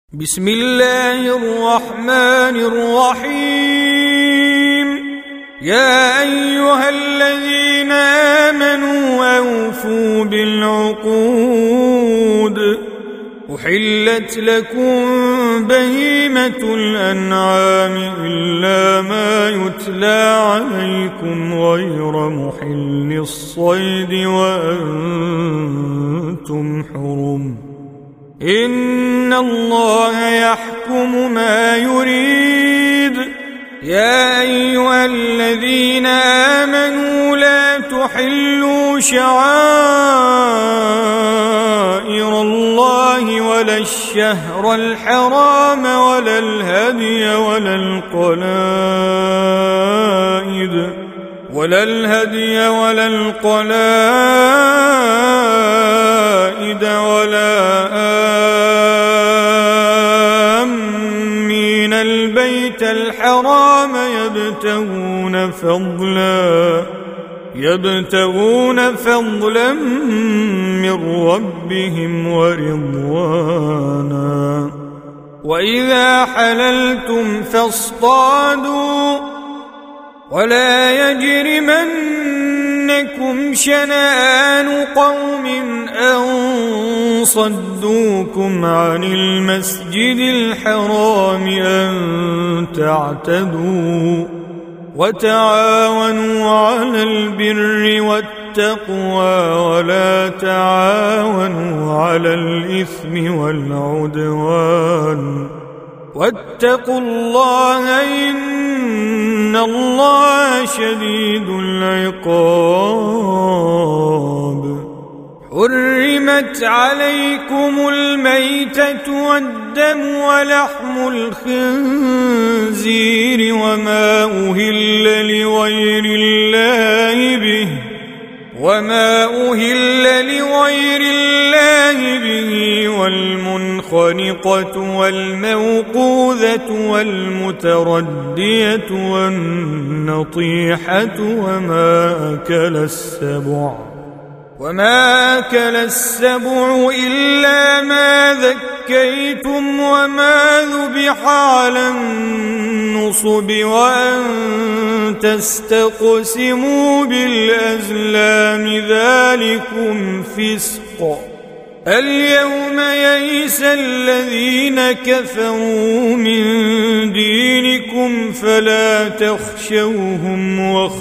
بسم الله الرحمن الرحيم. يا أيها الذين آمنوا أوفوا بالعقود. أحلت لكم بهيمة الأنعام إلا ما يتلى عليكم غير محل الصيد وأنتم حرم. إن الله يحكم ما يريد. يا أيها الذين آمنوا لا تحلوا شعائر الله ولا الشهر الحرام ولا الهدي ولا القلائد ولا آمين البيت الحرام يبتغون فضلا من ربهم ورضوانا. وإذا حللتم فاصطادوا ولا يجرمنكم شنآن قوم أن صدوكم عن المسجد الحرام أن تعتدوا. وتعاونوا على البر والتقوى ولا تعاونوا على الإثم والعدوان. واتقوا الله إن الله شديد العقاب. حرمت عليكم الميتة والدم ولحم الخنزير وما أهل لغير الله به والمنخنقة والموقوذة والمتردية والنطيحة وما أكل السبع إلا ما ذكيتم وما ذبح على النصب وأن تستقسموا بالأزلام ذلكم فسق. اليوم يئس الذين كفروا من دينكم فلا تخشوهم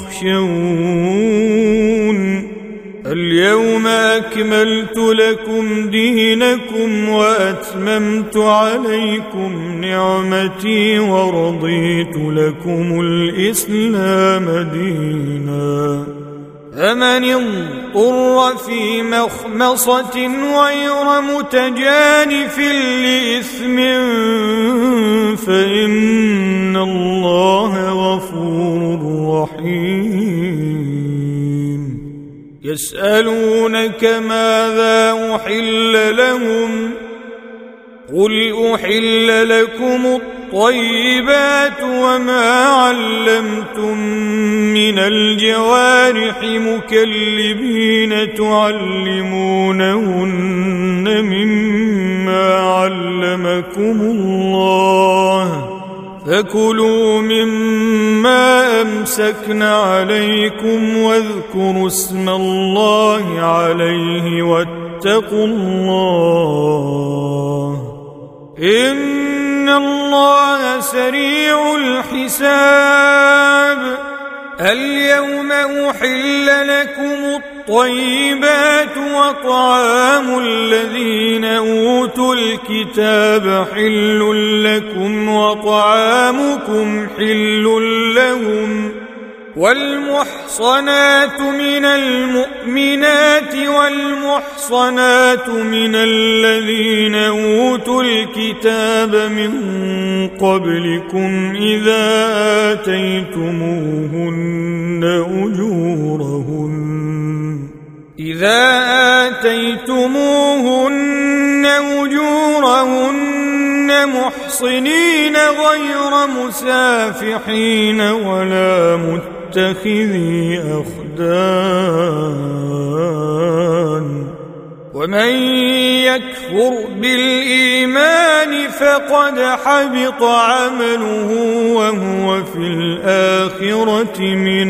واخشون. اليوم أكملت لكم دينكم وأتممت عليكم نعمتي ورضيت لكم الإسلام دينا. فمن اضطر في مخمصة غير متجانف لإثم فإن الله غفور رحيم. يسألونك ماذا أحل لهم قل أحل لكم الطيبات وما علمتم من الجوارح مكلبين تعلمونهن مما علمكم الله فكلوا مما أمسكن عليكم واذكروا اسم الله عليه واتقوا الله إن الله سريع الحساب. اليوم أحل لكم الطيبات وطعام الذين أوتوا الكتاب حل لكم وطعامكم حل لهم. والمحصنات من المؤمنات والمحصنات من الذين أوتوا الكتاب من قبلكم إذا آتيتموهن أجورهن محصنين غير مسافحين ولا متخذي أخدان ومن يكفر بالإيمان فقد حبط عمله وهو في الآخرة من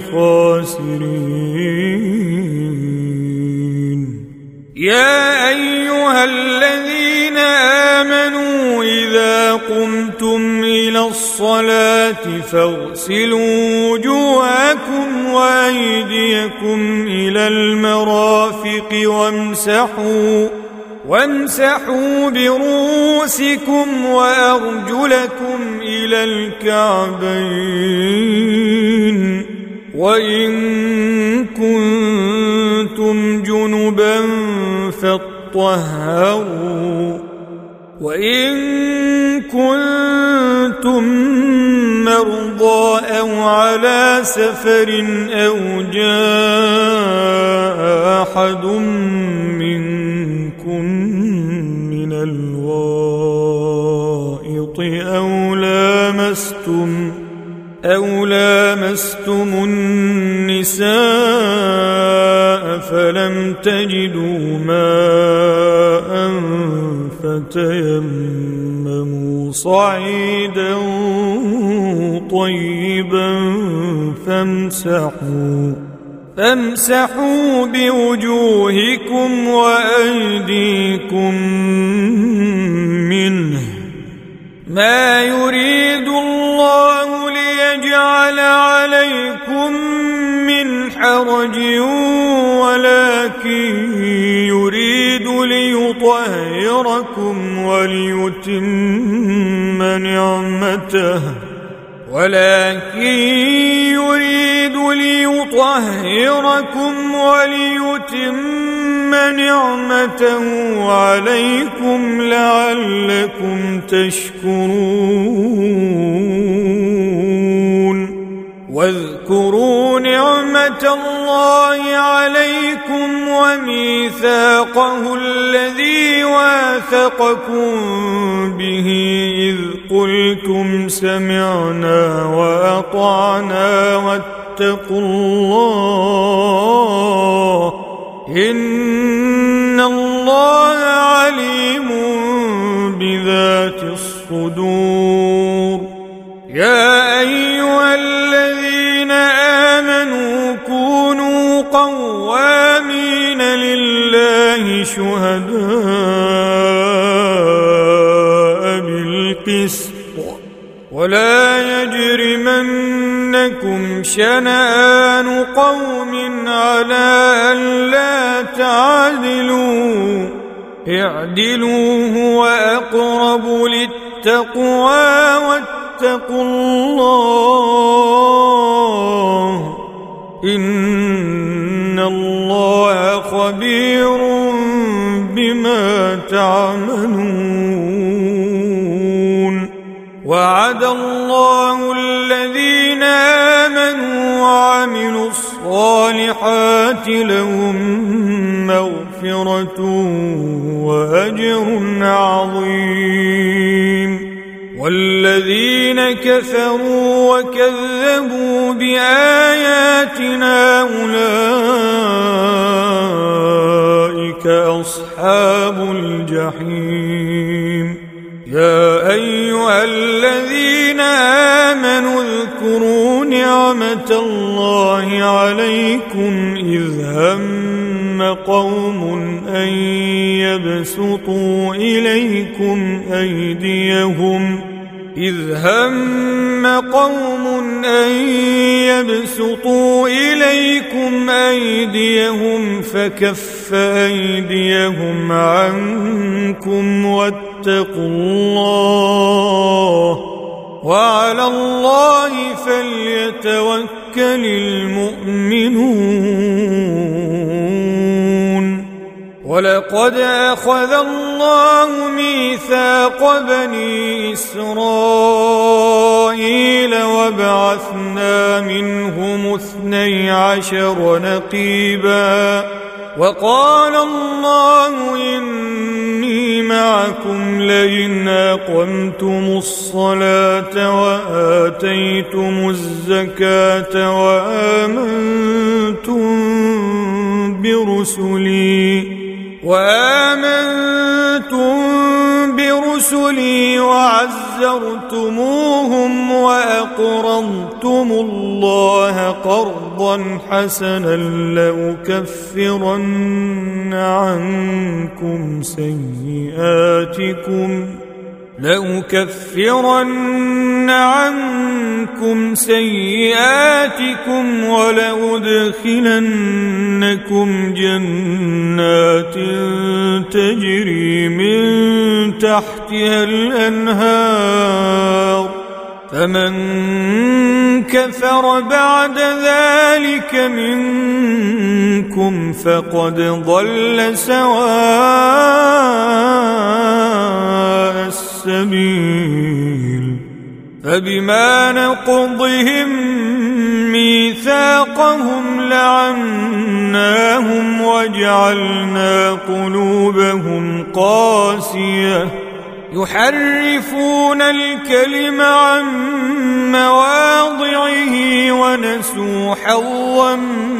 الخاسرين. يا أيها الذين آمنوا إذا قمتم إلى الصلاة فاغسلوا وجوهكم وأيديكم إلى المرافق وامسحوا برؤوسكم وأرجلكم إلى الكعبين، وإن كنتم جنبا فاطهروا، وإن كنتم مرضى أو على سفر أو جاء أحد منكم من الغائط أو لامستم النساء فلم تجدوا ماء فتيمموا صعيدا طيبا فامسحوا بوجوهكم وأيديكم منه، ما يريد الله ليجعل عليكم من حرج ولكن يريد ليطهركم وليتم نعمته عليكم لعلكم تشكرون. واذكروا نعمة الله عليكم وميثاقه الذي واثقكم به إذ قلتم سمعنا وأطعنا واتقوا الله إن الله عليم بذات الصدور. يا أيها الذين آمنوا كونوا قوامين لله شهداء بالقسط ولا يجرمنكم شنآن قوم على ألا تعدلوا اعدلوا هو أقرب للتقوى واتقوا الله إن الله خبير بما تعملون. وعد الله الذين آمنوا وعملوا الصالحات لهم مغفرة وأجر عظيم. والذين كفروا وكذبوا بآياتنا أولئك أصحاب الجحيم. يا أيها الذين آمنوا اذكروا نعمة الله عليكم إذ هم قوم أن يبسطوا إليكم أيديهم فكف أيديهم عنكم واتقوا الله وعلى الله فليتوكل المؤمنون. ولقد أخذ الله ميثاق بني إسرائيل وبعثنا منهم 12 نقيبا وقال الله إني معكم لئن أقمتم الصلاة وآتيتم الزكاة وآمنتم برسلي رسلي وعزرتموهم وأقرضتم الله قرضا حسنا لأكفرن عنكم سيئاتكم ولأدخلنكم جنات تجري من تحتها الأنهار فمن كفر بعد ذلك منكم فقد ضل سواء السبيل فبما نقضهم ميثاقهم لعناهم وجعلنا قلوبهم قاسية يحرفون الكلم عن مواضعه ونسوا حظا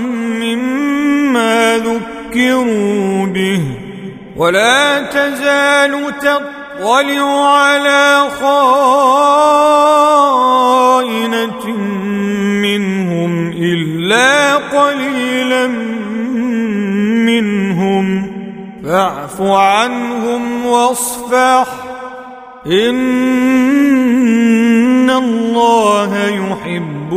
مما ذكروا به ولا تزال تطلع على خائنة منهم إلا قليلا منهم فاعف عنهم واصفح إن الله يحب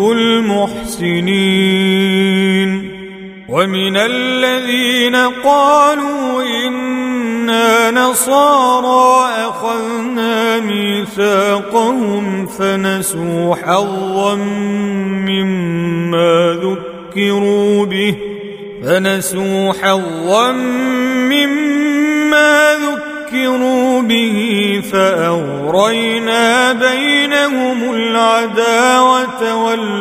المحسنين ومن الذين قالوا إنا نصارى أخذنا ميثاقهم فنسوا حظا مما ذكروا به فأغرينا بينهم العداوة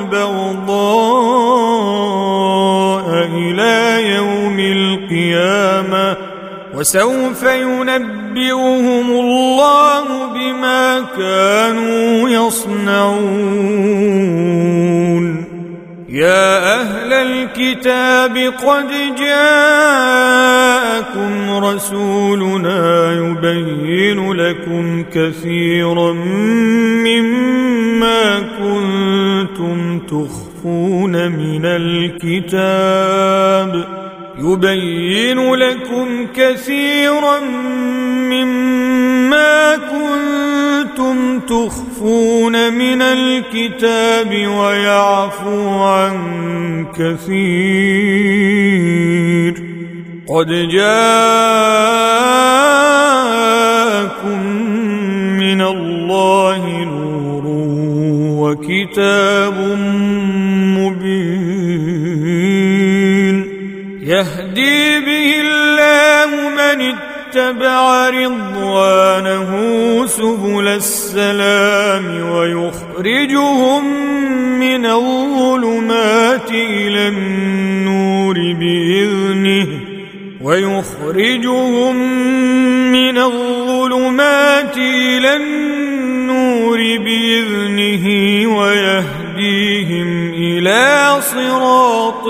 والبغضاء إلى يوم القيامة وسوف ينبئهم الله بما كانوا يصنعون يا أهل الكتاب قد جاءكم رسولنا يبين لكم كثيرا مما كنتم تخفون من الكتاب ويعفو عن كثير قد جاءكم من الله نور وكتاب مبين يهدي به الله من اتبع رضوانه سبل السلام ويخرجهم من الظلمات إلى النور بإذنه ويهديهم إلى صراط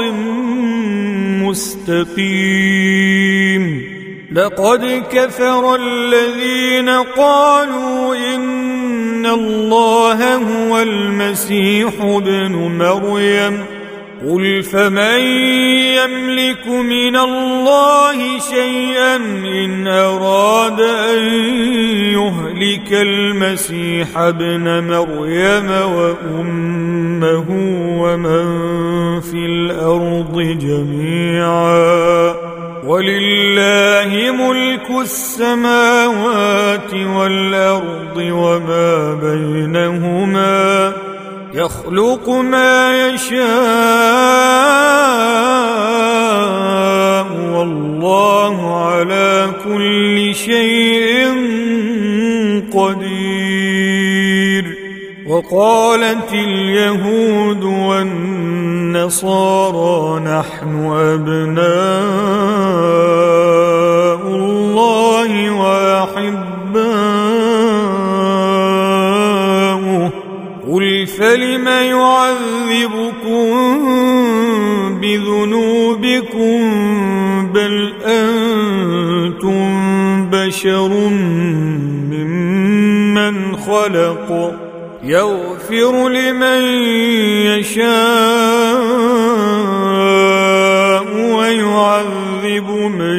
مستقيم لقد كفر الذين قالوا إن الله هو المسيح ابن مريم قل فمن يملك من الله شيئا إن أراد أن يهلك المسيح ابن مريم وأمه ومن في الأرض جميعا ولله ملك السماوات والأرض وما بينهما يخلق ما يشاء والله على كل شيء قدير وقالت اليهود والنصارى نحن أبناء الله وأحباؤه قل فلم يعذبكم بذنوبكم بل أنتم بشر بشر ممن خلق يغفر لمن يشاء ويعذب من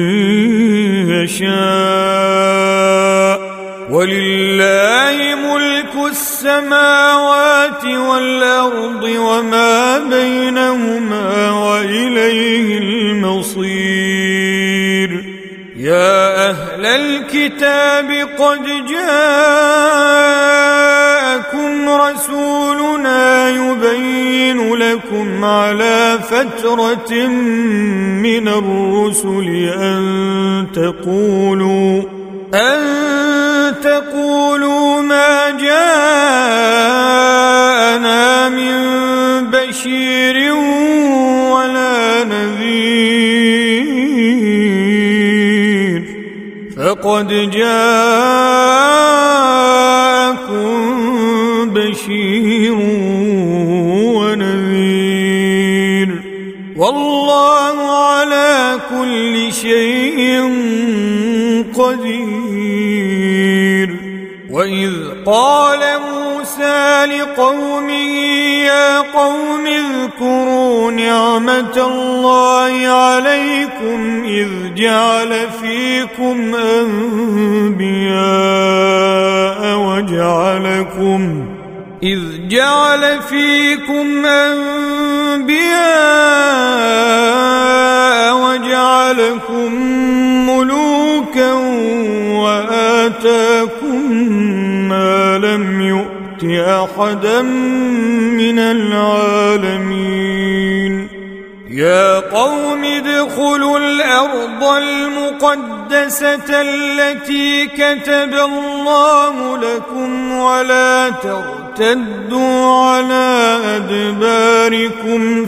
يشاء ولله ملك السماوات والأرض وما بينهما وإليه المصير. يا أهل الكتاب قد جاءكم رسولنا يبين لكم على فترة من الرسل أن تقولوا ما جاءنا من بشير ولا نذير فقد جاءكم بشير ونذير والله على كل شيء قدير. وإذ قال موسى لقومه يا قوم اذكروا نعمة الله عليكم إذ جعل فيكم أنبياء وجعلكم ملوكا وآتاكم ما لم يؤت أحدا من العالمين. يا قوم ادخلوا الأرض المقدسة التي كتب الله لكم ولا ترتدوا على أدباركم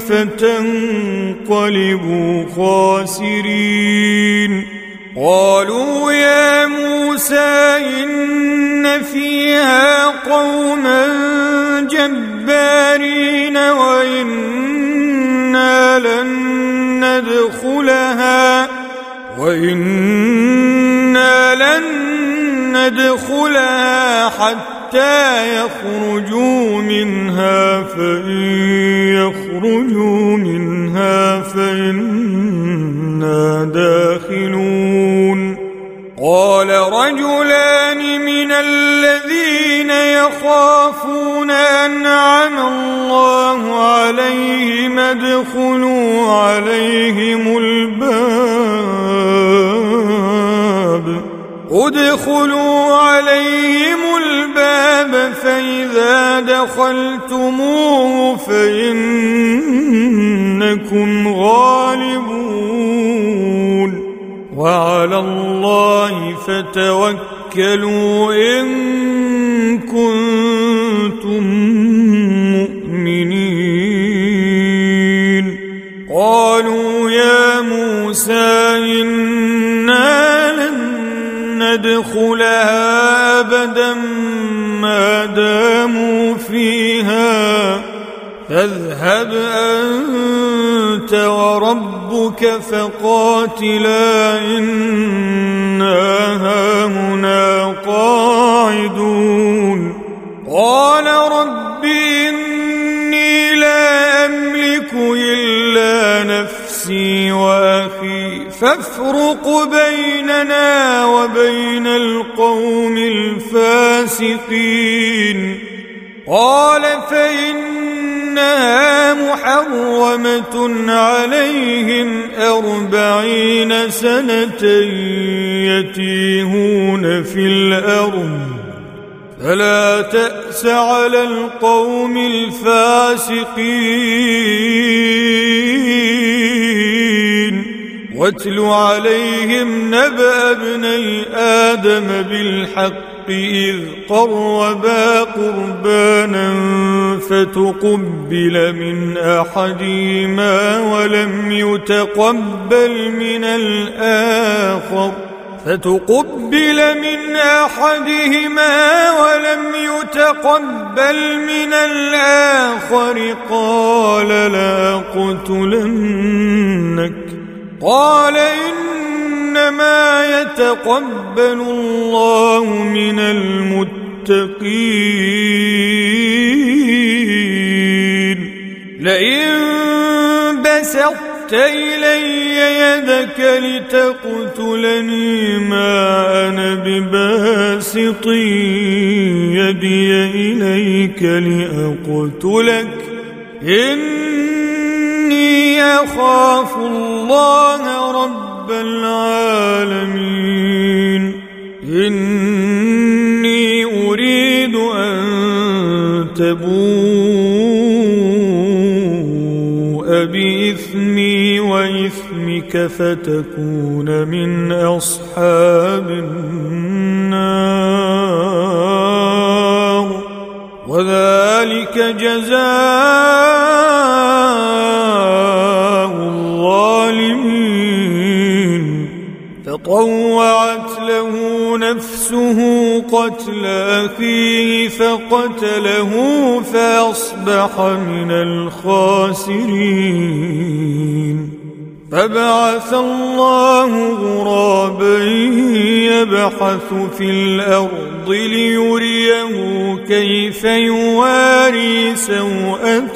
فتنقلبوا خاسرين. قالوا يا موسى إن فيها قوما جبارين وإنا لن ندخلها حتى يخرجوا منها فإن يخرجوا منها فإنا داخلون. قال رجلان من الذين يخافون أنعم الله عليهم ادخلوا عليهم الباب فإذا دخلتموه فإنكم غالبون وعلى الله فتوكلوا إن كنتم مؤمنين. قالوا يا موسى إنا لن ندخلها أبدا ما داموا فيها فاذهب أنت وربك فقاتلا إنا هاهنا قاعدون. قال رب إني لا أملك إلا نفسي وأخي فافرق بيننا وبين القوم الفاسقين. قال فإنها محرمة عليهم 40 سنة يتيهون في الأرض فلا تأس على القوم الفاسقين. واتل عليهم نبأ ابني آدم بالحق إذ قربا قربانا فتقبل من أحدهما ولم يتقبل من الآخر قال لا أقتلنك. قال إنما يتقبل الله من المتقين لئن بسطت إلي يدك لتقتلني ما أنا بباسط يدي إليك لأقتلك إني أخاف الله رب العالمين إني أريد أن تبوء بإثمي وإثمك فتكون من أصحاب النار وذلك جزاء الظالمين فطوعت له نفسه قتل أخيه فقتله فأصبح من الخاسرين فبعث الله غرابا يبحث في الأرض ليريه كيف يواري سوءة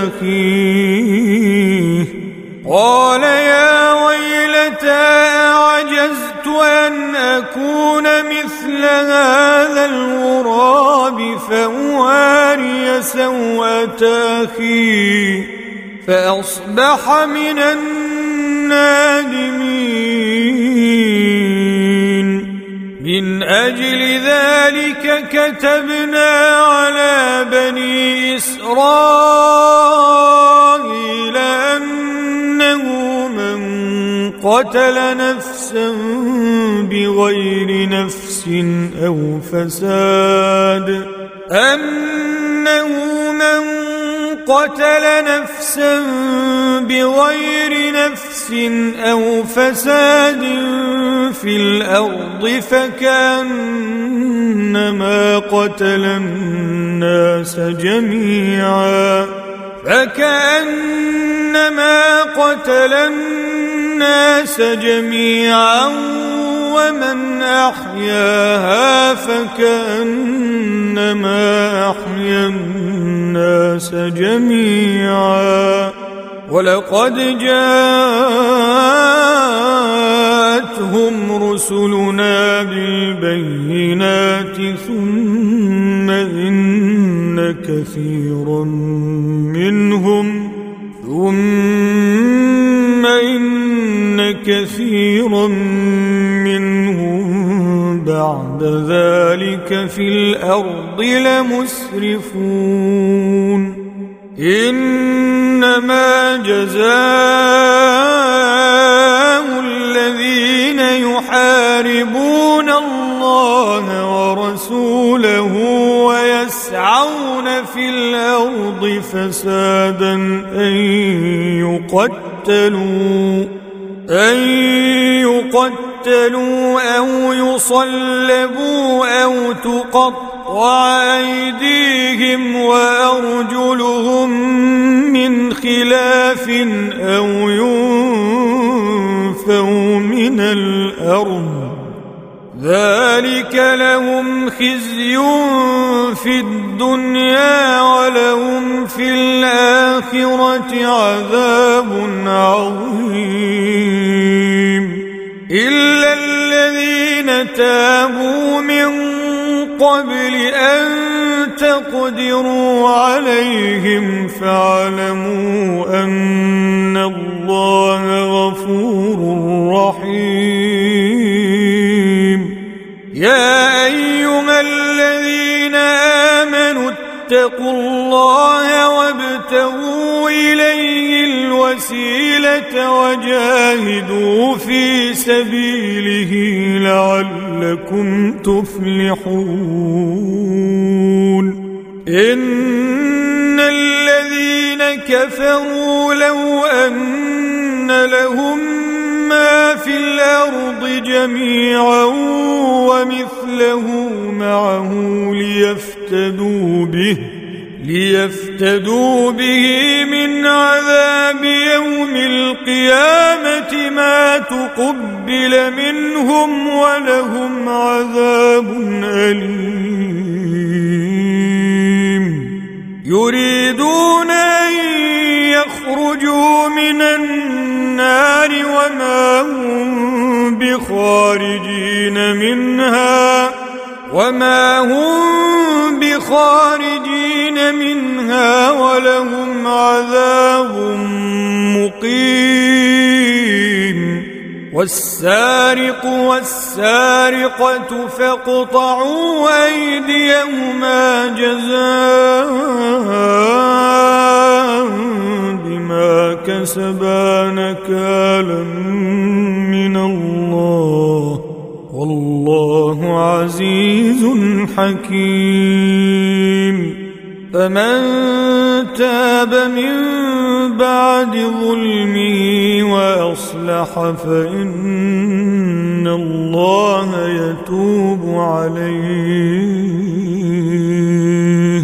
أخيه قال يا ويلتى أعجزت أن أكون مثل هذا الغراب فأواري سوءة أخي فأصبح من النادمين من أجل ذلك كتبنا على بني إسرائيل أنه من قتل نفسا بغير نفس أو فساد قتل نفسا بغير نفس أو فساد في الأرض فكأنما قتل الناس جميعا ومن أحياها فكأنما أحيا الناس جميعا ولقد جاءتهم رسلنا بالبينات ثم إن كثيرا منهم بعد ذلك في الأرض لمسرفون إنما جزاء الذين يحاربون الله ورسوله ويسعون في الأرض فسادا أن يقتلوا أو يصلبوا أو تقطع أيديهم وأرجلهم من خلاف أو ينفوا من الأرض ذلك لهم خزي في الدنيا ولهم في الآخرة عذاب عظيم إلا الذين تابوا من قبل أن تقدروا عليهم فاعلموا أن الله غفور رحيم يا أيها الذين آمنوا اتقوا الله وابتغوا إليه الوسيلة وجاهدوا في سبيله لعلكم تفلحون إن الذين كفروا لو أن لهم ما في الأرض جميعا ومثله معه ليفتدوا به من عذاب يوم القيامة ما تقبل منهم ولهم عذاب أليم يريدون أن يخرجوا من النار وما هم بخارجين منها ولهم عذاب مقيم والسارق والسارقة فاقطعوا أيديهما جزاء بما كسبا نكالا من الله والله عزيز حكيم فمن تاب من بعد ظلمه وأصلح فإن الله يتوب عليه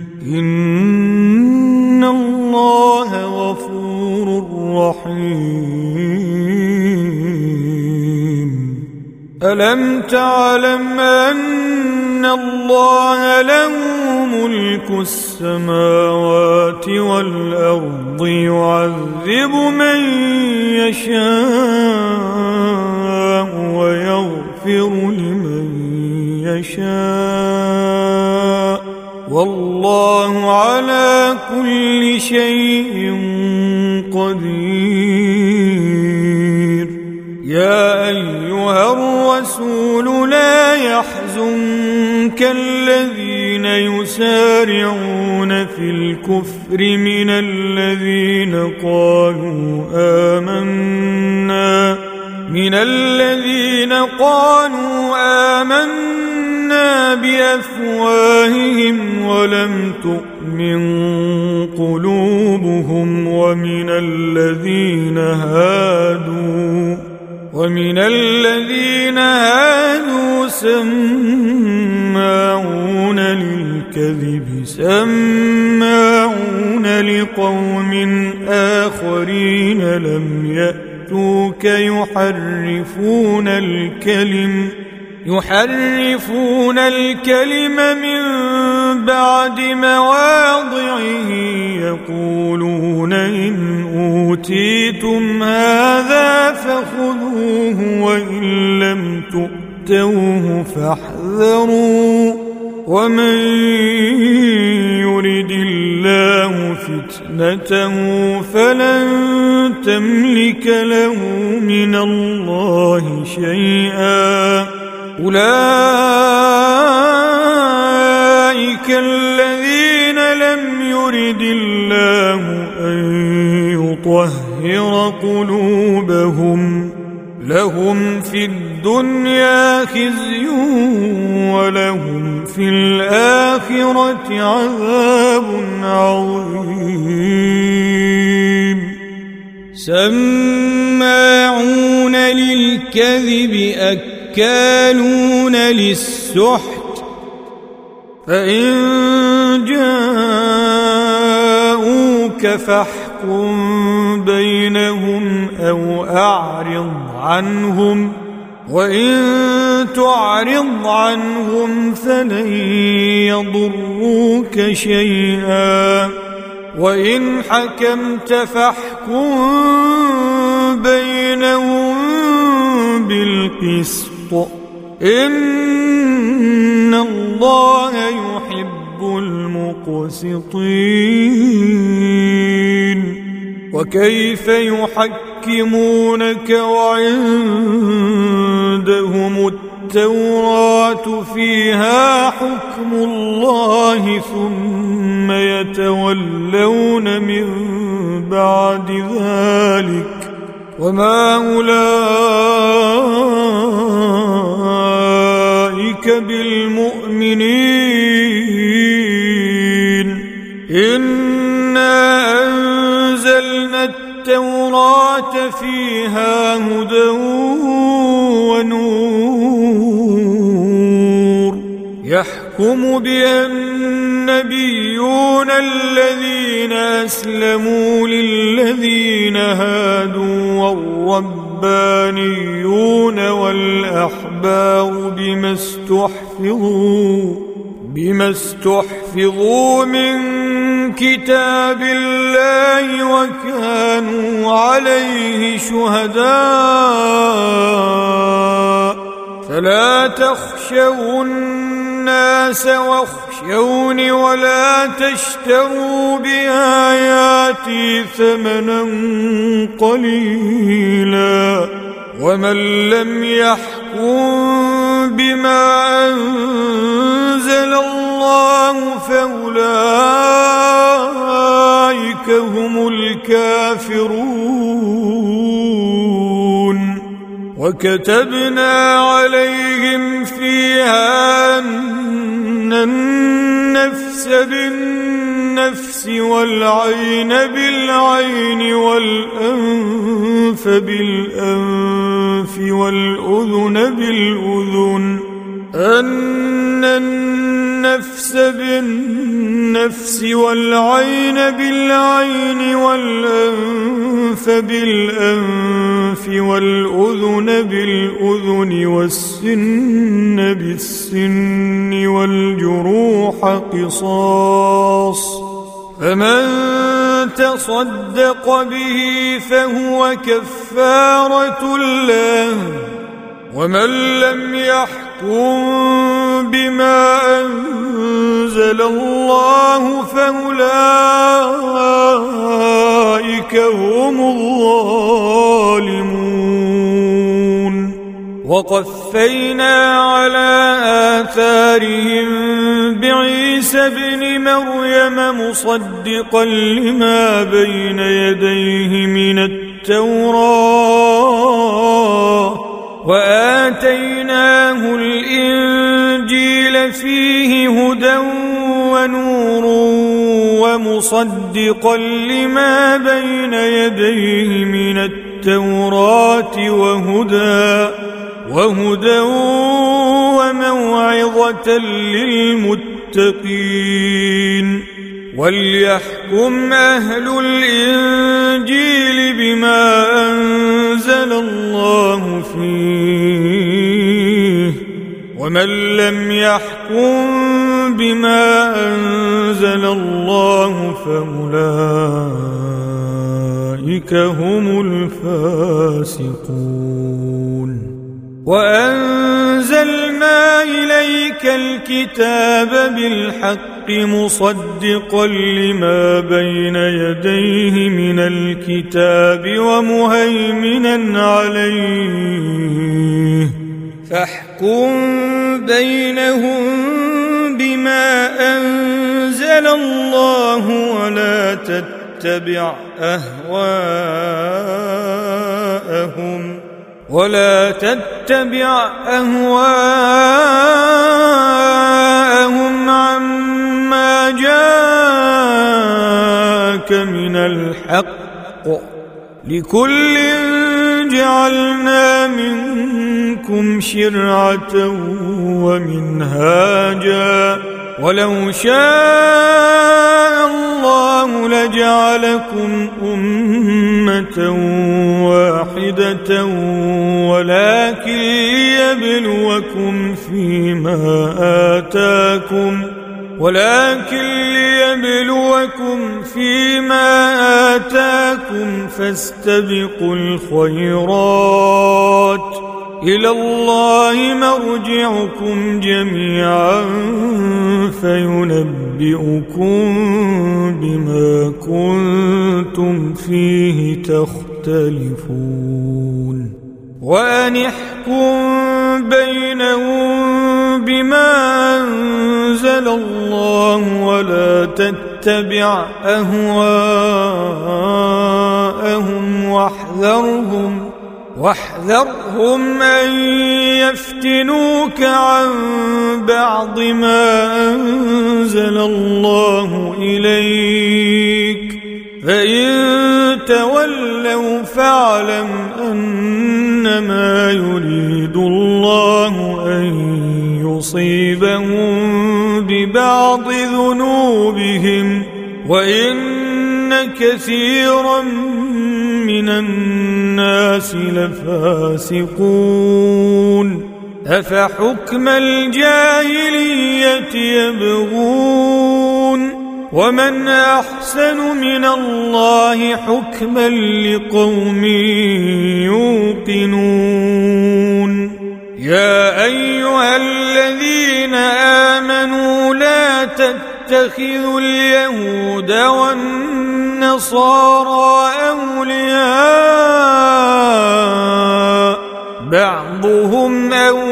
إن الله غفور رحيم ألم تعلم أن الله له ملك السماوات والأرض يعذب من يشاء ويغفر لمن يشاء والله على كل شيء قدير يا أيها الرسول لا يحزنك الذين يسارعون في الكفر من الذين قالوا آمنا بأفواههم ولم تؤمن قلوبهم ومن الذين هادوا سماعون سماعون لقوم آخرين لم يأتوك يحرفون الكلم من بعد مواضعه يقولون إن أوتيتم هذا فخذوه وإن لم تؤتوه فاحذروا ومن يرد الله فتنته فلن تملك له من الله شيئا أولئك الذين لم يرد الله أن يطهر قلوبهم لهم في الدنيا خزي ولهم في الآخرة عذاب عظيم سماعون للكذب أكالون للسحت فإن جاءوك فاحكم بينهم أو أعرض عنهم وإن تعرض عنهم فلن يضروك شيئا وإن حكمت فاحكم بينهم بالقسط إن الله يحب المقسطين وكيف يحكمونك وعندهم التوراة فيها حكم الله ثم يتولون من بعد ذلك وما أولئك بالمؤمنين إنا أنزلنا التوراة فيها هدى ونور يحكم بها النبيون الذين أسلموا للذين هادوا والرب والرهبانيون والأحبار بما استحفظوا من كتاب الله وكانوا عليه شهداء فلا تخشوا الناس واخشوني ولا تشتروا بآياتي ثمنا قليلا ومن لم يحكم بما أنزل الله فأولئك هم الكافرون وكتبنا عليهم فيها أن النفس بالنفس والعين بالعين والأنف بالأنف والأذن بالأذن أن النفس بالنفس والعين بالعين والأنف بالأنف والأذن بالأذن والسن بالسن والجروح قصاص فمن تصدق به فهو كفارة له ومن لم يحكم بما أنزل الله فأولئك هم الظالمون وقفينا على آثارهم بعيسى ابن مريم مصدقا لما بين يديه من التوراة وآتيناه الإنجيل فيه هدى ونور ومصدقا لما بين يديه من التوراة وهدى وموعظة للمتقين وليحكم أهل الإنجيل بما أنزل الله فيه ومن لم يحكم بما أنزل الله فأولئك هم الفاسقون وأنزلنا إليك الكتاب بالحق مصدقا لما بين يديه من الكتاب ومهيمنا عليه فاحكم بينهم بما أنزل الله ولا تتبع أهواءهم عما جاءك من الحق لكل جعلنا منكم شرعة ومنهاجا ولو شاء الله لجعلكم أمة واحدة ولكن ليبلوكم فيما آتاكم فاستبقوا الخيرات إلى الله مرجعكم جميعا فينبئكم بما كنتم فيه تختلفون وأن احكم بينهم بما أنزل الله ولا تتبع أهواءهم واحذرهم أن يفتنوك عن بعض ما أنزل الله إليك فإن تولوا فاعلم أنما يريد الله أن يصيبهم ببعض ذنوبهم وإن كثيرا من الناس لفاسقون أفحكم الجاهلية يبغون ومن أحسن من الله حكما لقوم يوقنون يا أيها الذين آمنوا لا تتخذوا اليهود والنصارى أولياء بعضهم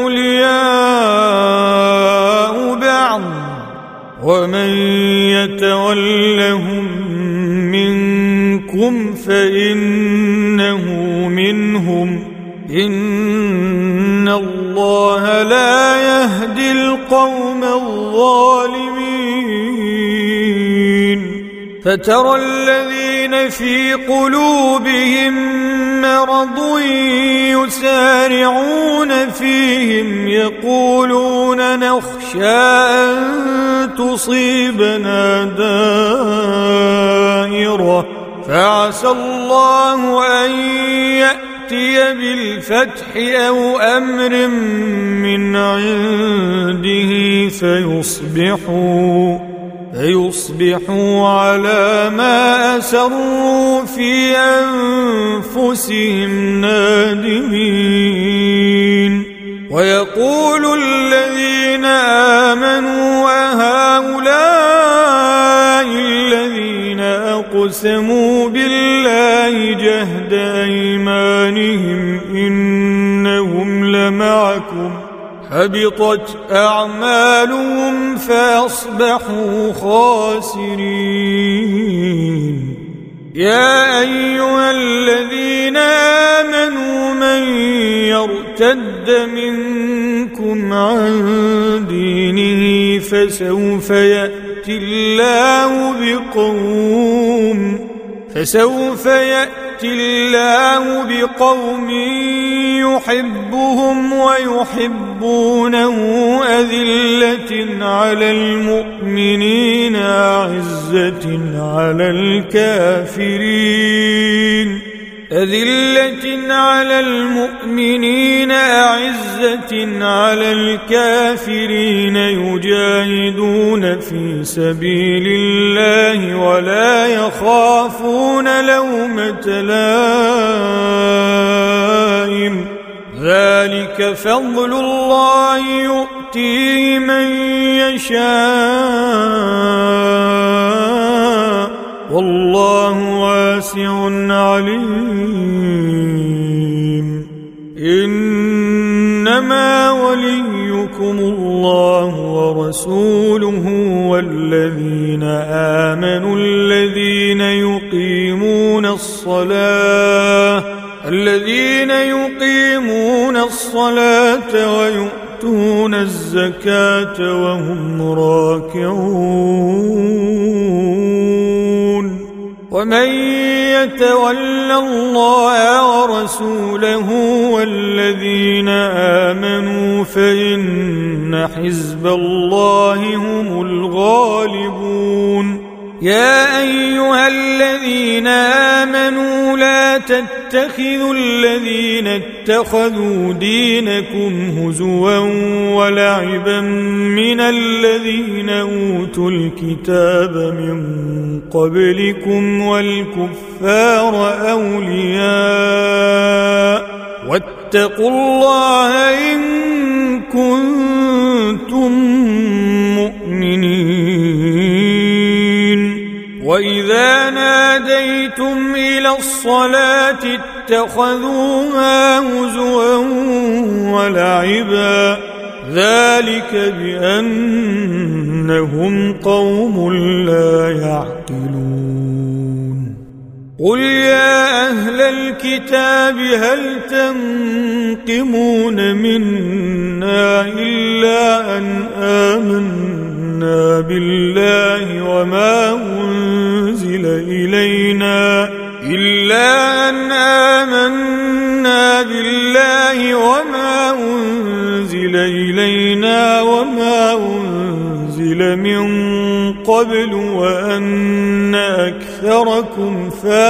أولياء بعض ومن يتولهم منكم فإنه منهم إن الله لا يهدي القوم الظالمين فترى الذين في قلوبهم مرض يسارعون فيهم يقولون نخشى أن تصيبنا دائرة فعسى الله أن يأتي بالفتح أو أمر من عنده فيصبحوا على ما أسروا في أنفسهم نادمين ويقول الذين آمنوا أهؤلاء الذين أقسموا بالله جهد أيمانهم إنهم لمعكم حبطت أعمالهم فأصبحوا خاسرين يا أيها الذين آمنوا من يرتد منكم عن دينه فسوف يأتي الله بقوم يحبهم ويحبونه أذلة على المؤمنين أعزة على الكافرين يجاهدون في سبيل الله ولا يخافون لومة لائم ذلك فضل الله يؤتيه من يشاء والله واسع عليم إنما وليكم الله ورسوله والذين آمنوا الذين يقيمون الصلاة ويؤتون الزكاة وهم راكعون ومن يتول الله ورسوله والذين آمنوا فإن حزب الله هم الغالبون يا أيها الذين آمنوا لا تتخذوا الذين اتخذوا دينكم هزوا ولعبا من الذين أوتوا الكتاب من قبلكم والكفار أولياء واتقوا الله إن كنتم مؤمنين وإذا ناديتم إلى الصلاة اتخذوها هزوا ولعبا ذلك بأنهم قوم لا يعقلون قل يا أهل الكتاب هل تنقمون منا إلا أن آمنا بالله وما أنزل إلينا وما أنزل من قبل وأن أكثركم أكثركم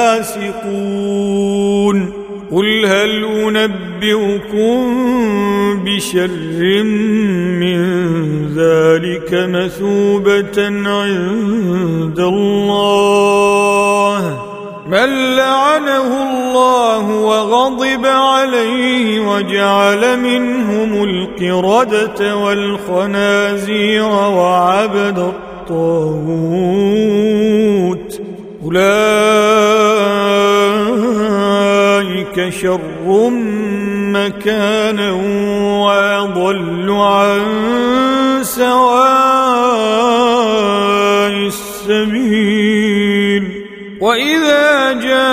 فاسقون قل هل أنبئكم بشر من ذلك مثوبة عند الله من لعنه الله وغضب عليه وجعل منهم القردة والخنازير وعبد الطاغوت أولئك شر مكانا وأضل عن سواء السبيل وإذا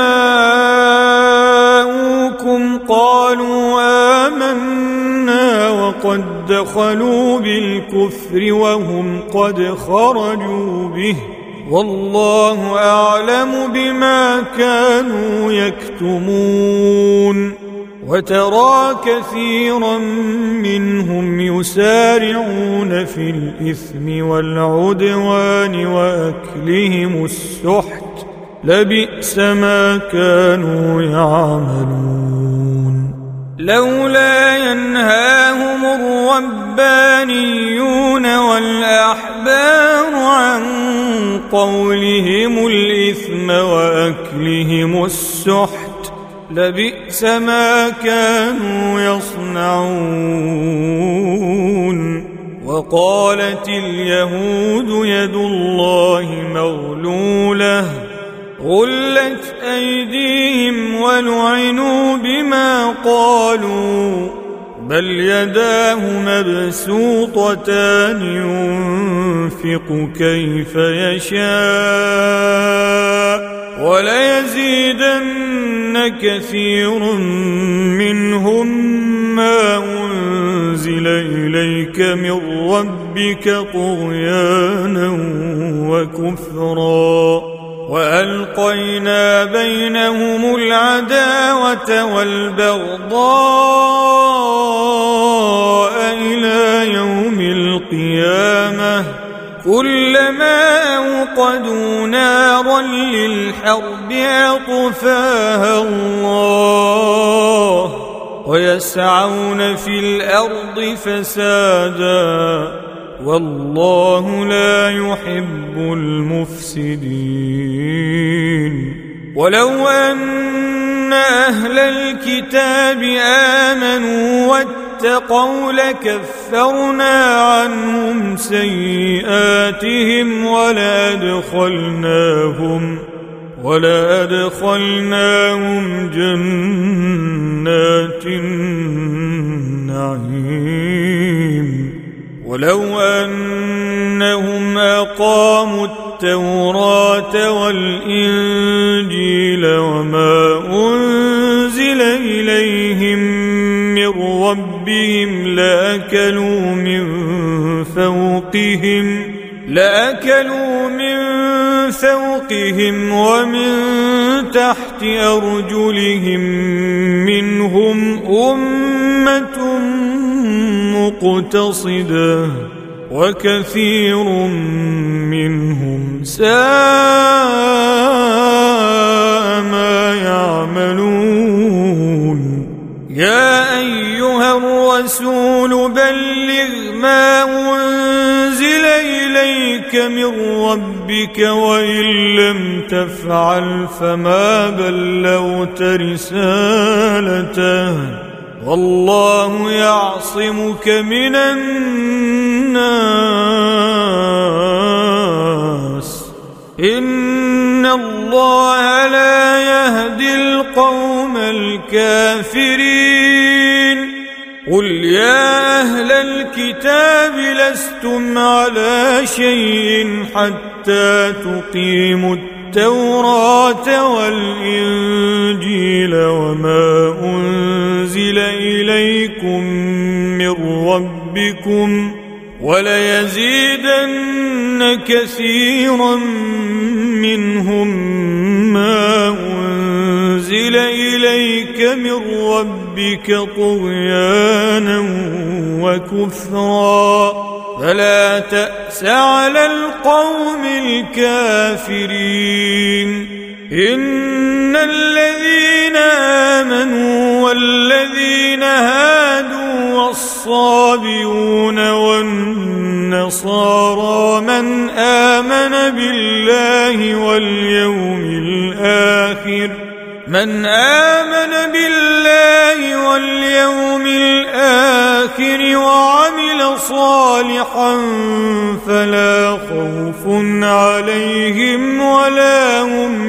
جاءوكم قالوا آمنا وقد دخلوا بالكفر وهم قد خرجوا به والله أعلم بما كانوا يكتمون وترى كثيرا منهم يسارعون في الإثم والعدوان وأكلهم السحت لبئس ما كانوا يعملون لولا ينهاهم الربانيون والأحبار عن قولهم الإثم وأكلهم السحت لبئس ما كانوا يصنعون وقالت اليهود يد الله مغلولة غلت أيديهم ولعنوا بما قالوا بل يداه مبسوطتان ينفق كيف يشاء وليزيدن كثير منهم ما أنزل إليك من ربك طغيانا وكفرا وألقينا بينهم العداوة والبغضاء إلى يوم القيامة كلما أوقدوا نارا للحرب أطفاها الله ويسعون في الأرض فسادا والله لا يحب المفسدين ولو أن أهل الكتاب آمنوا واتقوا لكفرنا عنهم سيئاتهم ولأدخلناهم جنات النعيم ولو أنهم أقاموا التوراة والإنجيل وما أنزل إليهم من ربهم لأكلوا من فوقهم ومن تحت أرجلهم منهم أمة مقتصدة وكثير منهم ساء ما يعملون يا أيها الرسول بلغ ما أنزل إليك من ربك وإن لم تفعل فما بلغت رسالته والله يعصمك من الناس إن الله لا يهدي القوم الكافرين قل يا أهل الكتاب لستم على شيء حتى تقيموا التوراة والإنجيل وما أنزل إليكم من ربكم وليزيدن كثيرا منهم ما أنزل إليك من ربك طغيانا وكفرا فلا تأس على القوم الكافرين إن الذين آمنوا والذين هادوا والصابئون والنصارى من آمن بالله واليوم الآخر وعمل صالحا فلا خوف عليهم ولا هم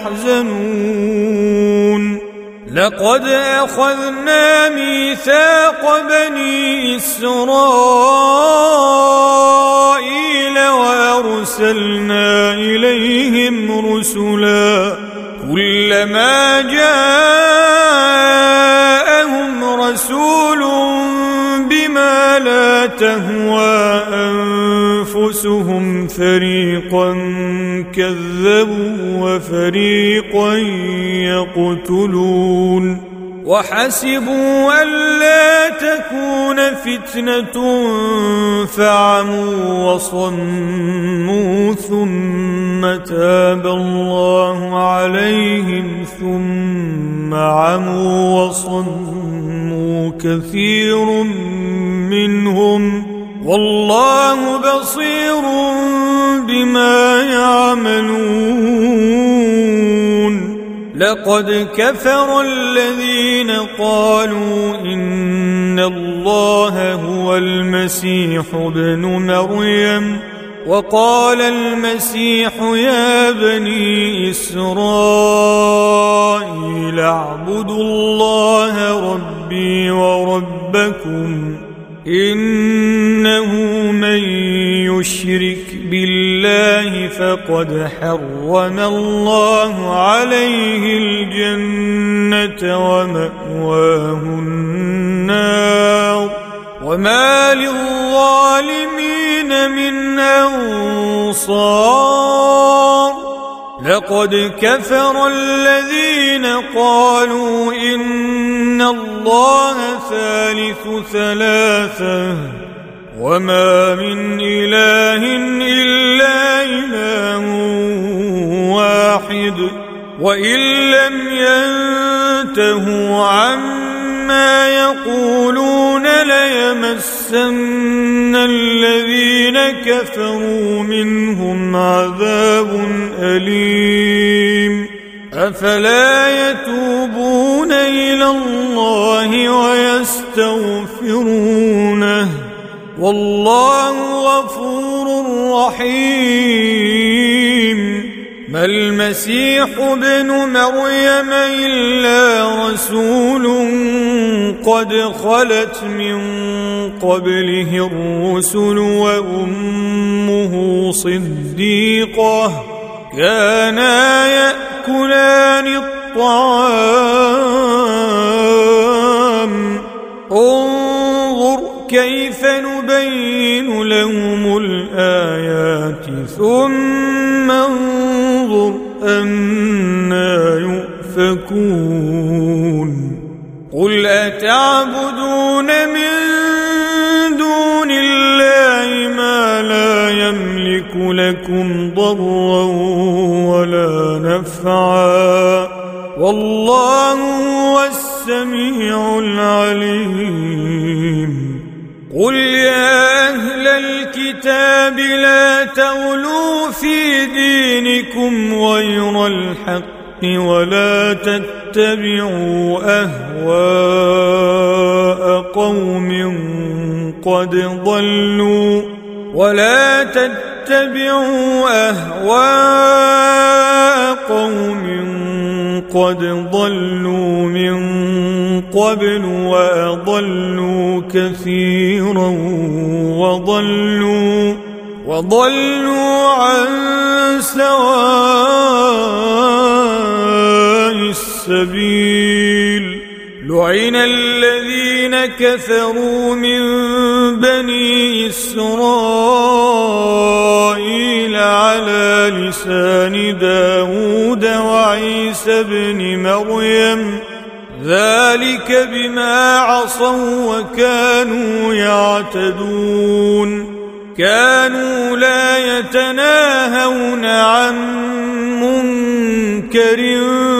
يحزنون لقد أخذنا ميثاق بني إسرائيل وأرسلنا إليهم رسلا كلما جاءهم رسول بما لا تهوى أنفسهم فريقا كذبوا وفريقا يقتلون وحسبوا ألا تكون فتنة فعموا وصموا ثم تاب الله عليهم ثم عموا وصموا كثير منهم والله بصير بما يعملون لقد كفر الذين قالوا إن الله هو المسيح ابن مريم وقال المسيح يا بني إسرائيل اعبدوا الله ربي وربكم إنه من يشرك بالله فقد حرم الله عليه الجنة ومأواه النار وما للظالمين من أنصار لقد كفر الذين قالوا إن الله ثالث ثلاثة وما من إله إلا إله واحد وإن لم ينتهوا عما يقولون ليمسن الذين كفروا منهم عذاب أليم أفلا يتوبون إلى الله ويستغفرونه والله غفور رحيم ما المسيح ابن مريم إلا رسول قد خلت من قبله الرسل وأمه صديقة كانا يأكلان الطعام انظر كيف نبين لهم الآيات ثم انظر أنى يؤفكون قل أتعبدون من دون الله ما لا يملك لكم ضرا ولا نفعا والله هو السميع العليم قل يا أهل الكتاب لا تغلوا في دينكم غير الحق ولا تتبعوا أهواء قوم قد ضلوا من قبل وأضلوا كثيرا وضلوا عن سواء السبيل لعن الذين كفروا من بني إسرائيل على لسان داود وعيسى بن مريم ذلك بما عصوا وكانوا يعتدون كانوا لا يتناهون عن منكر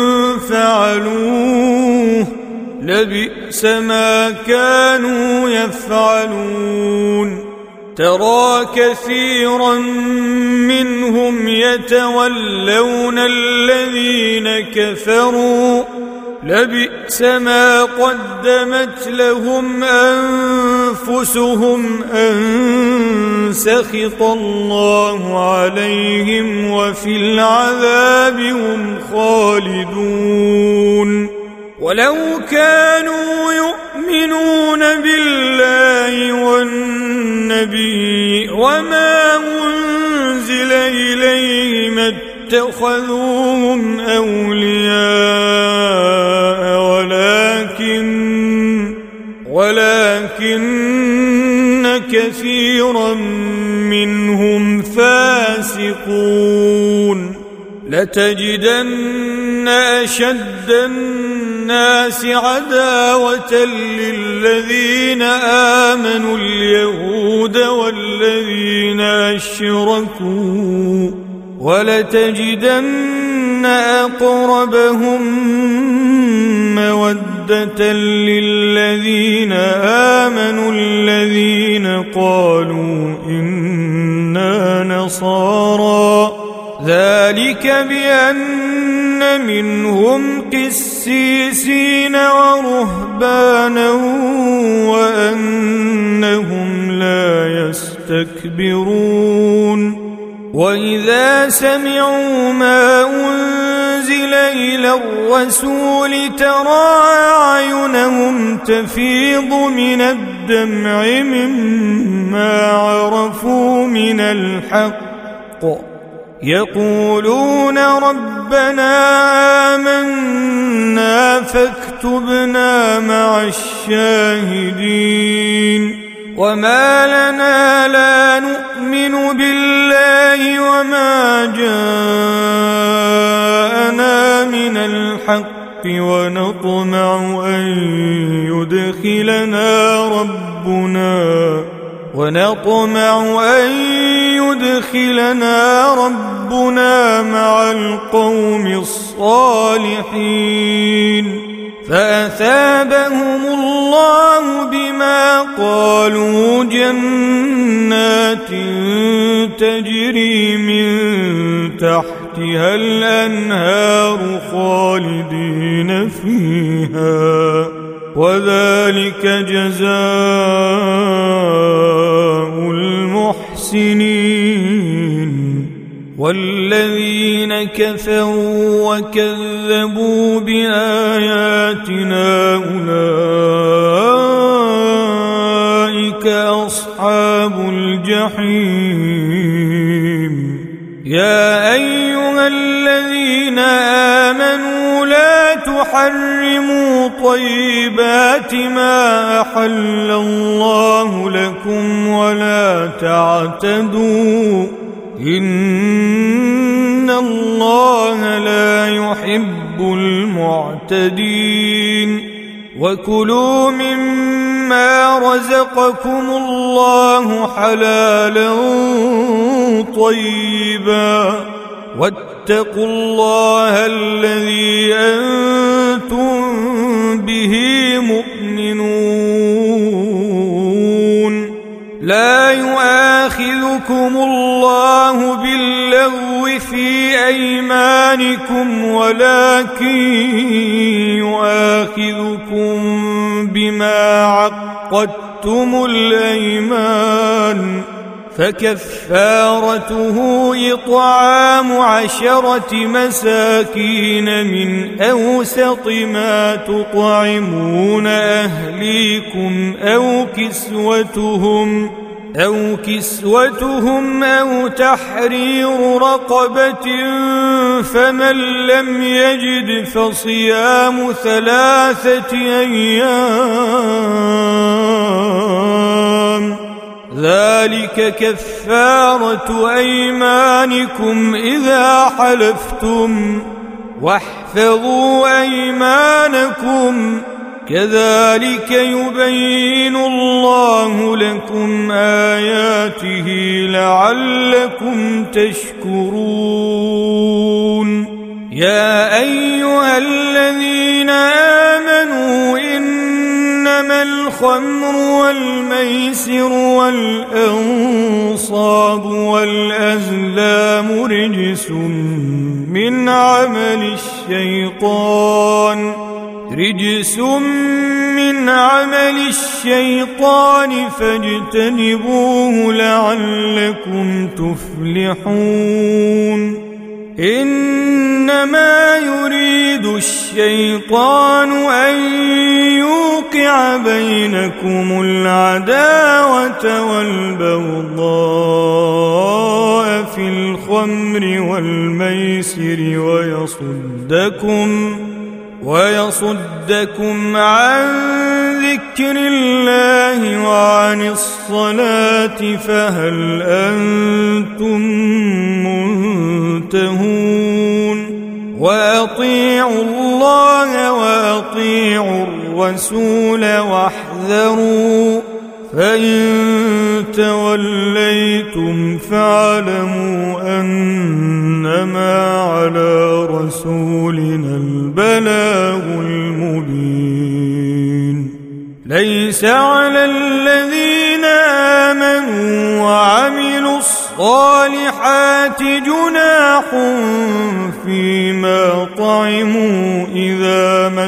فعلوه لبئس ما كانوا يفعلون ترى كثيرا منهم يتولون الذين كفروا لبئس ما قدمت لهم أنفسهم أن سخط الله عليهم وفي العذاب هم خالدون ولو كانوا يؤمنون بالله والنبي وما أنزل إليه ما اتخذوهم أولياء ولكن كثيرا منهم فاسقون لتجدن أشد الناس عداوة للذين آمنوا اليهود والذين أشركوا ولتجدن أقربهم مودة للذين آمنوا الذين قالوا إنا نصارى ذلك بأن منهم قسيسين ورهبانا وأنهم لا يستكبرون وإذا سمعوا ما أنزل إلى الرسول ترى أعينهم تفيض من الدمع مما عرفوا من الحق يقولون ربنا آمنا فاكتبنا مع الشاهدين وما لنا لا نؤمن بالله وما جاءنا من الحق ونطمع أن يدخلنا ربنا مع القوم الصالحين فأثابهم الله بما قالوا جنات تجري من تحتها الأنهار خالدين فيها وذلك جزاء المحسنين والذين كفروا وكذبوا بآياتنا أولئك أصحاب الجحيم يا أيها الذين آمنوا لا تحرموا طيبات ما أحل الله لكم ولا تعتدوا إن الله لا يحب المعتدين وكلوا مما رزقكم الله حلالا طيبا واتقوا الله الذي أنتم به مؤمنون لا يؤاخذكم الله باللغو في أيمانكم ولكن يؤاخذكم بما عقدتم الأيمان فكفارته إطعام 10 مساكين من أوسط ما تطعمون أهليكم أو كسوتهم أو تحرير رقبة فمن لم يجد فصيام 3 أيام ذلك كفارة أيمانكم إذا حلفتم واحفظوا أيمانكم كذلك يبين الله لكم آياته لعلكم تشكرون يا أيها الذين آمنوا إنما الخمر والميسر والأنصاب والأزلام رجس من عمل الشيطان فاجتنبوه لعلكم تفلحون إنما يريد الشيطان أن يوقع بينكم العداوة والبغضاء في الخمر والميسر ويصدكم عن ذكر الله وعن الصلاة فهل أنتم منتهون وأطيعوا الله وأطيعوا الرسول واحذروا فإن توليتم فاعلموا أنما على رسولنا البلاغ المبين ليس على الذين آمنوا وعملوا الصالحات جناح فيما طعموا إذا ما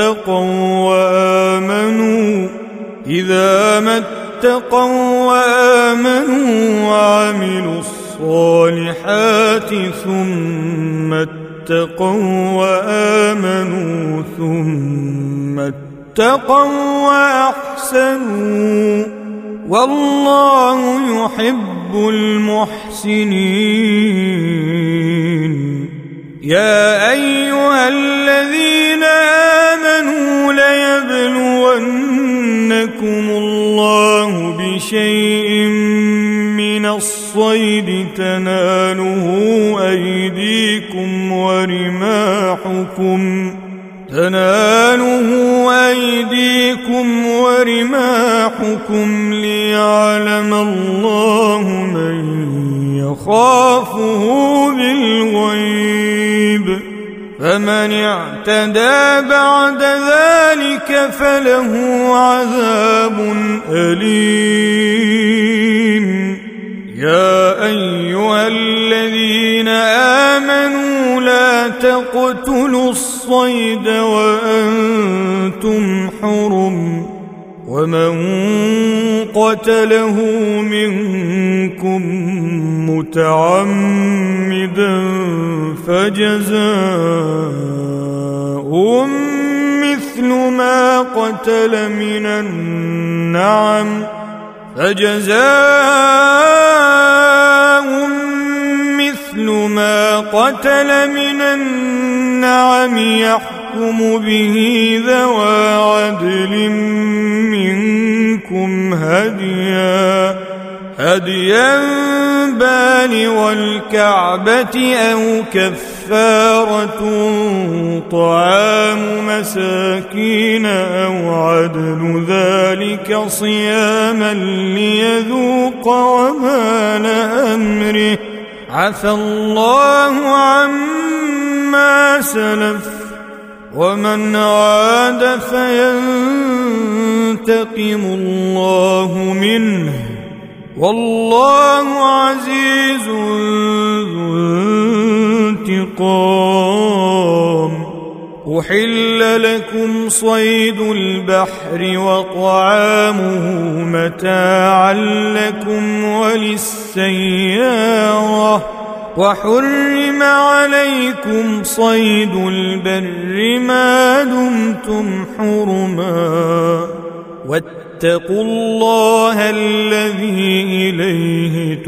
اتقوا وآمنوا وعملوا الصالحات ثم اتقوا وأحسنوا والله يحب المحسنين يا أيها الذين آمنوا ليبلونكم الله بشيء من الصيد تناله أيديكم ورماحكم ليعلم الله من يخافه بالغيب فمن اعتدى بعد ذلك فله عذاب أليم يا أيها الذين آمنوا لا تقتلوا الصيد وأنتم حرم ومن قتله منكم متعمدا فجزاء مثل ما قتل من النعم يحكم به ذوى عدل منكم هديا بالغ الكعبة أو كفارة طعام مساكين أو عدل ذلك صياما ليذوق وبال أمره عفى الله عما سلف ومن عاد فينتقم الله منه والله عزيز ذو انتقام أحل لكم صيد البحر وطعامه متاعا لكم وللسيارة وحرم عليكم صيد البر ما دمتم حرما واتقوا الله الذي إليه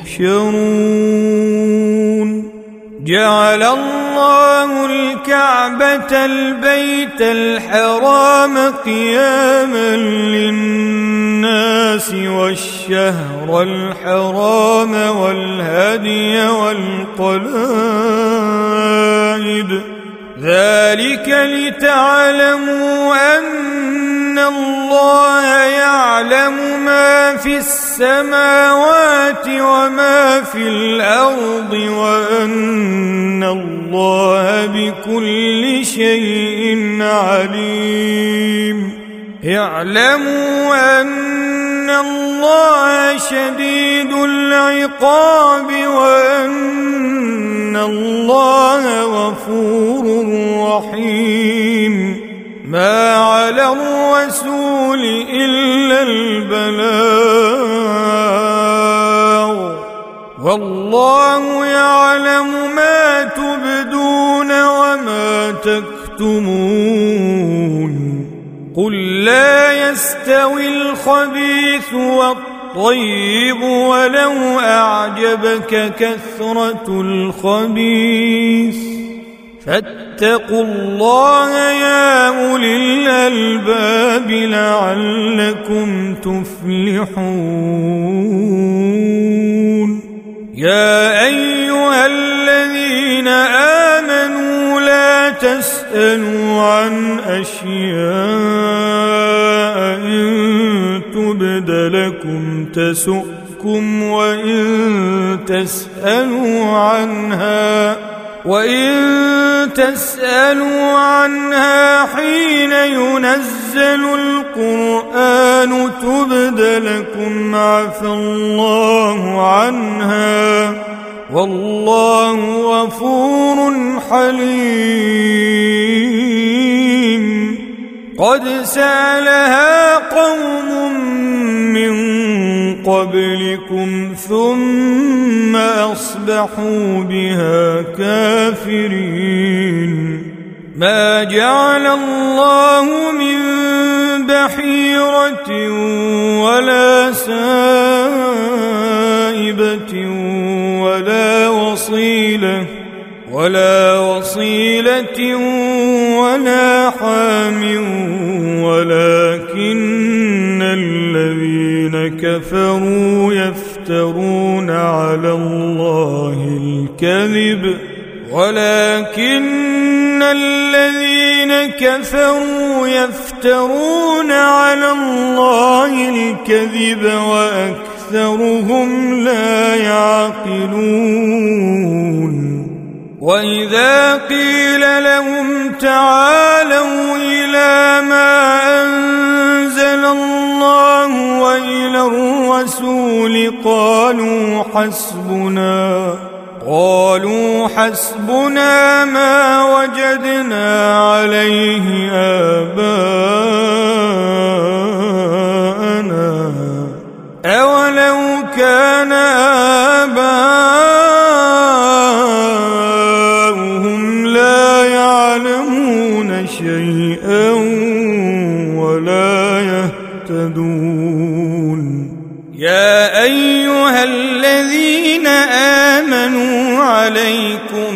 تحشرون جعل الله الكعبة البيت الحرام قياما للناس والشهر الحرام والهدي والقلائد ذلك لتعلموا أن الله يعلم ما في السماوات وما في الأرض وأن الله بكل شيء عليم. اعلموا أن الله شديد العقاب وأن الله غفور رحيم. ما على الرسول إلا البلاغ والله يعلم ما تبدون وما تكتمون. قل لا يستوي الخبيث والطيب ولو أعجبك كثرة الخبيث فاتقوا الله يا أولي الألباب لعلكم تفلحون. يا أيها الذين آمنوا لا تسألوا عن أشياء إن تبد لكم تسؤكم وإن تسألوا عنها حين ينزل القرآن تبد لكم عفى الله عنها والله غفور حليم. قد سألها قوم من قبلكم ثم أصبحوا بها كافرين. ما جعل الله من بحيرة ولا سائبة ولا وصيلة ولا حام ولكن الذين كفروا يفترون على الله الكذب وأكثرهم لا يعقلون. وإذا قيل لهم تعالوا إلى ما أنزل الله وإلى الرسول قالوا حسبنا ما وجدنا عليه آباءنا أولو كان آباؤهم لا يعلمون شيئا ولا يهتدون. يا أيها الذين آمنوا عليكم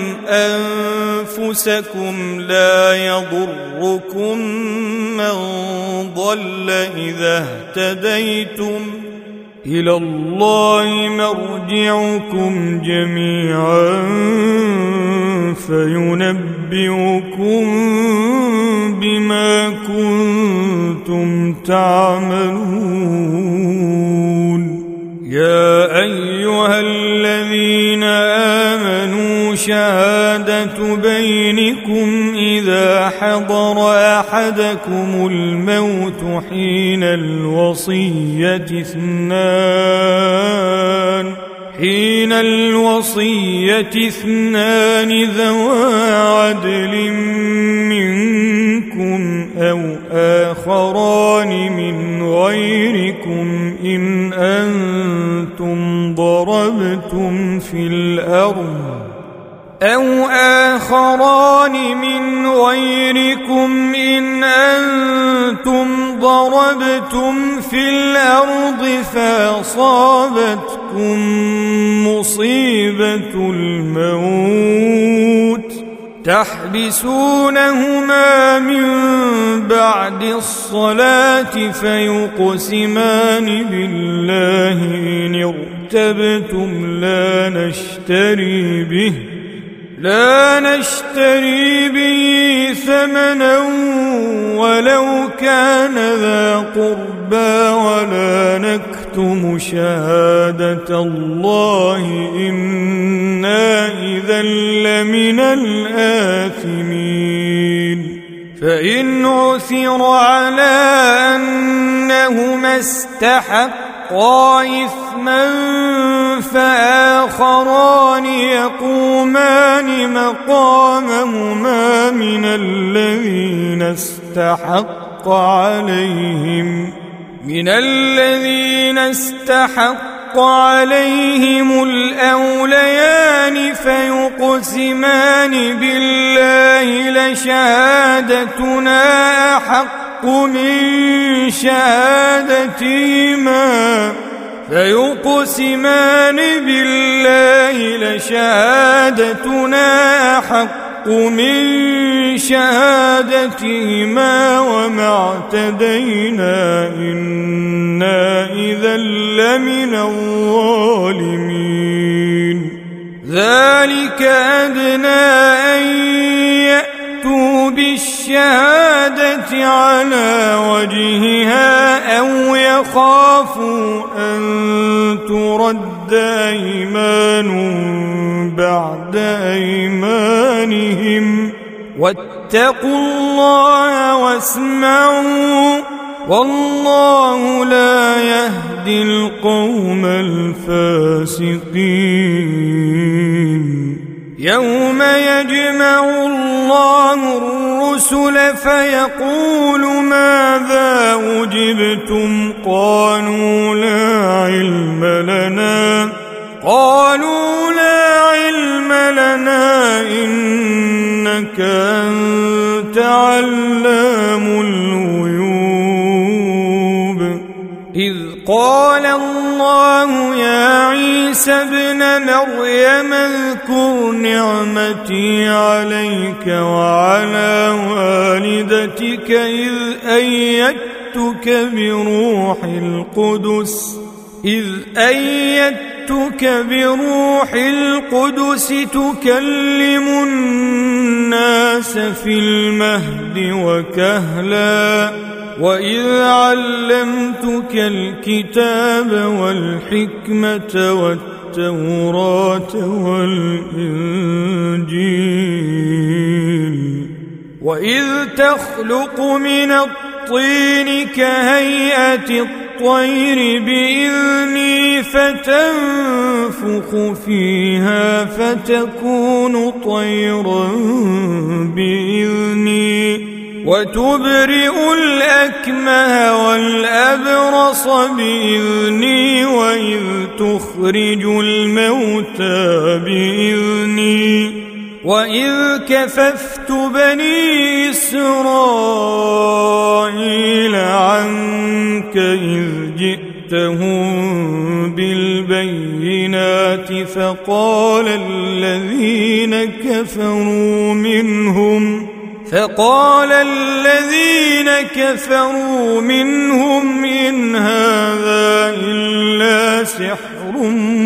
أنفسكم لا يضركم من ضل إذا اهتديتم إلى الله مرجعكم جميعا فينبئكم بما كنتم تعملون. يا أيها الذين آمنوا شهادة بينكم إذا حضر أحدكم الموت حين الوصية اثنان ذوى عدل منكم أو آخران من غيركم إن أنتم ضربتم في الأرض فأصابتكم مصيبة الموت تحبسونهما من بعد الصلاة فيقسمان بالله إن ارتبتم لا نشتري به ثمنا ولو كان ذا قربى ولا نكتم شهادة الله إنا إذا لمن الآثمين فإن عثر على أنهما استحقا إثما فآخران يقومان مقامهما من الذين استحق عليهم الأوليان فيقسمان بالله لشهادتنا أحق من شهادتهما وما اعتدينا إنا إذا لمن الظالمين ذلك أدنى أن يأتوا بالشهادة على وجهها أو يخافوا أن ترد أيمان بعد أيمانهم واتقوا الله واسمعوا والله لا يهدي القوم الفاسقين يوم يجمع الله الرسل فيقول ماذا أجبتم قالوا لا علم لنا إنك أنت علام الغيوب إذ قال الله يا عيسى ابن مريم اذكر نعمتي عليك وعلى والدتك إذ أيدتك بروح القدس تكلم الناس في المهد وكهلا وإذ علمتك الكتاب والحكمة والتوراة والإنجيل وإذ تخلق من الطين كهيئة الطير بإذني فتنفخ فيها فتكون طيرا بإذني وتبرئ الأكمه والأبرص بإذني وإذ تخرج الموتى بإذني وإذ كففت بني إسرائيل عنك إذ جئتهم بالبينات فقال الذين كفروا منهم إن هذا إلا سحر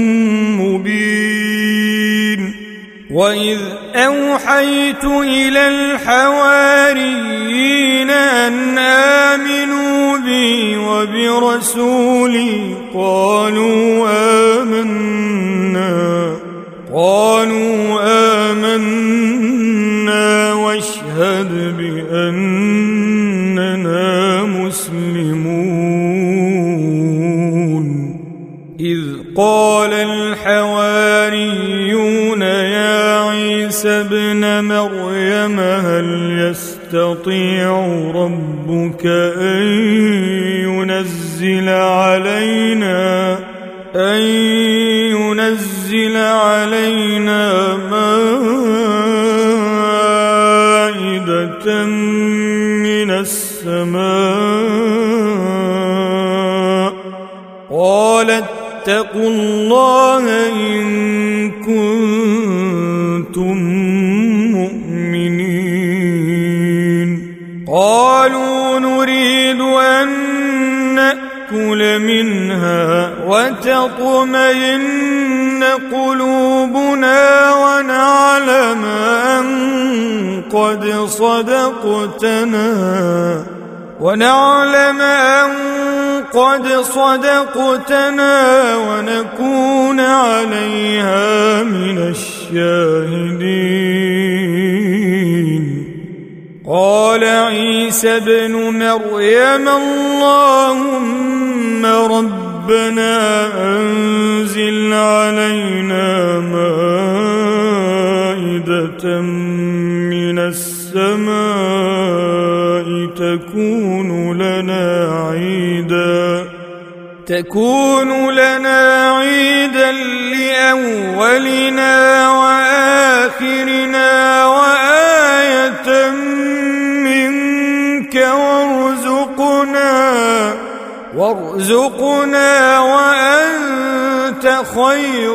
مبين وإذ أوحيت إلى الحواريين أن آمنوا بي وبرسولي قالوا آمنا واشهد بأننا مسلمون إذ قال الحواريون يا عيسى ابن مريم هل يستطيع ربك أن ينزل علينا مائدة من السماء قال اتقوا الله إن كنتم مؤمنين قالوا نريد أن نأكل منها وتطمئن قلوبنا ونعلم قد صدقتنا ونعلم أن قد صدقتنا ونكون عليها من الشاهدين. قال عيسى ابن مريم اللهم ربنا أنزل علينا مائدة من السماء تكون لنا عيدا لأولنا وآخرنا وآية منك وارزقنا وأنت خير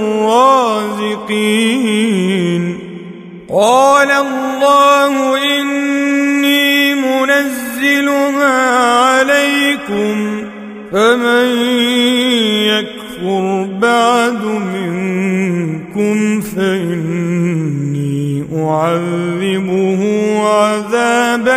الرازقين. قال الله إني منزلها عليكم فمن يكفر بعد منكم فإني أعذبه عذابا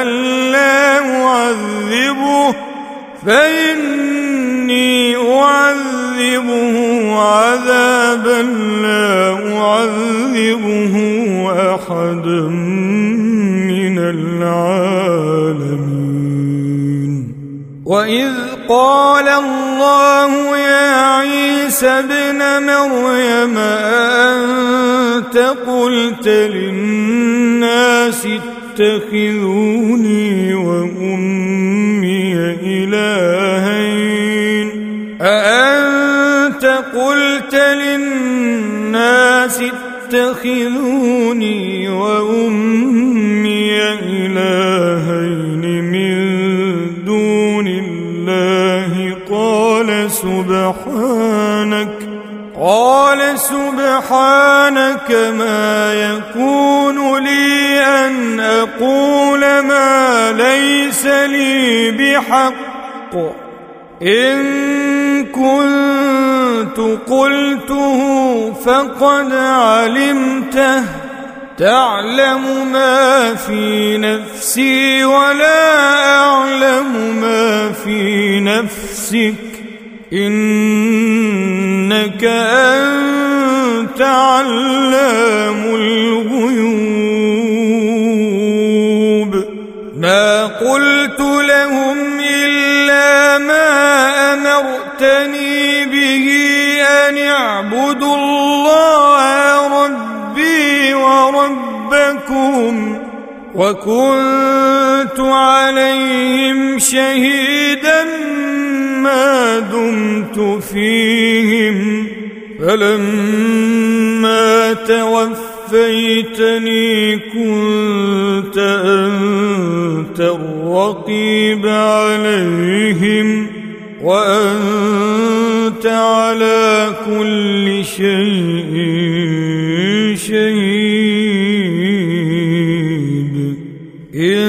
لا أعذبه أحدا من العالمين. وإذ قال الله يا عيسى ابن مريم أأنت قلت للناس اتخذوني وأمي إلهين من دون الله؟ قال سبحانك ما يكون لي أن أقول ما ليس لي بحق، إن كنت قلته فقد علمته، تعلم ما في نفسي ولا أعلم ما في نفسك، إنك أنت علام الغيوب. ما قلت لهم إلا ما أمرتني به أن اعبدوا الله ربي وربكم، وكنت عليهم شهيدا ما دمت فيهم، فلما توفيتني كنت أنت الرقيب عليهم، وأنت على كل شيء شهيد. إن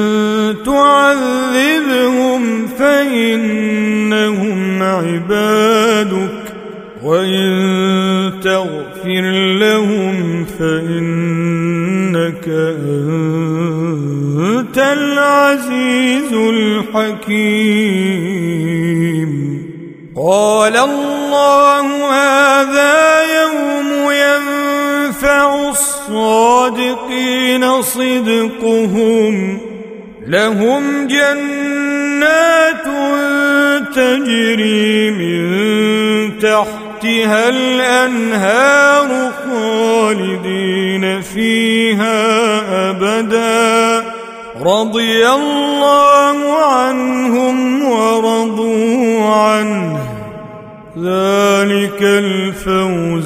تعذبهم فإنهم عبادك، وإن تغفر لهم فإنك أنت العزيز الحكيم. قال الله هذا يوم ينفع الصادقين صدقهم، لهم جنات تجري من تحتها الأنهار خالدين فيها أبدا، رضي الله عنهم ورضوا عنه، ذلك الفوز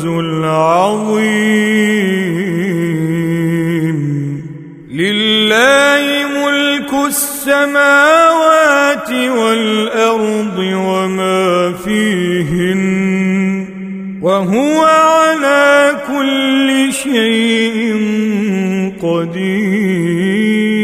العظيم. لله ملك السماوات والأرض وما فيهن، وهو على كل شيء قدير.